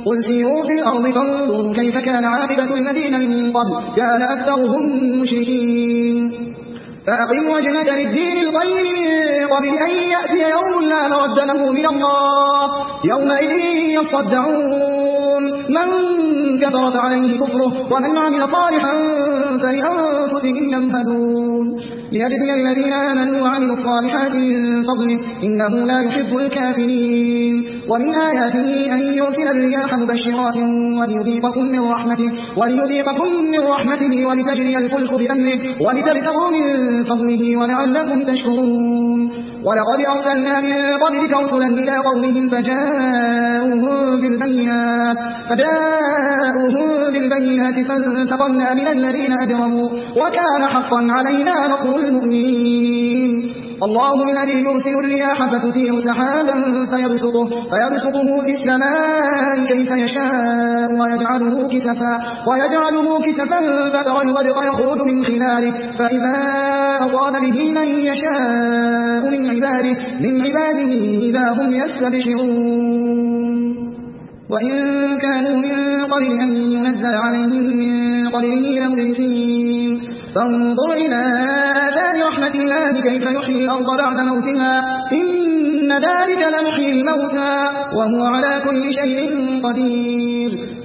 قل سيروا في الأرض فانظروا كيف كان عاقبة الذين من قبل كان أكثرهم مشركين فأقم وجهك للدين القيم من قبل أن يأتي يوم لا مرد له من الله يومئذ يصدعون من كفر فعليه كفره ومن عمل صالحا فلأنفسهم يمهدون ليجزي الذين آمنوا وعملوا الصالحات من فضله إنه لا يحب الكافرين ومن آياته أن يرسل الرياح مبشرات وليذيقكم من رحمته ولتجري الفلك بأمره ولتبتغوا من فضله ولعلكم تشكرون ولقد أرسلنا من قبلك رسلا إلى قومهم فجاءوهم بالبينات فانتقمنا من الذين أجرموا وكان حقا علينا نصر المؤمنين الله الذي يرسل الرياح فتثير سحابا فيبسطه في السماء كيف يشاء ويجعله كسفا فترى الودق يخرج من خلاله فإذا أصاب به من يشاء من عباده إذا هم يستبشرون وإن كانوا من قبل أن ينزل عليهم من قبله لمبلسين فانظر إلى آثار رحمة الله كيف يحيي الأرض بعد موتها إن ذلك لمحيي الموتى وهو على كل شيء قدير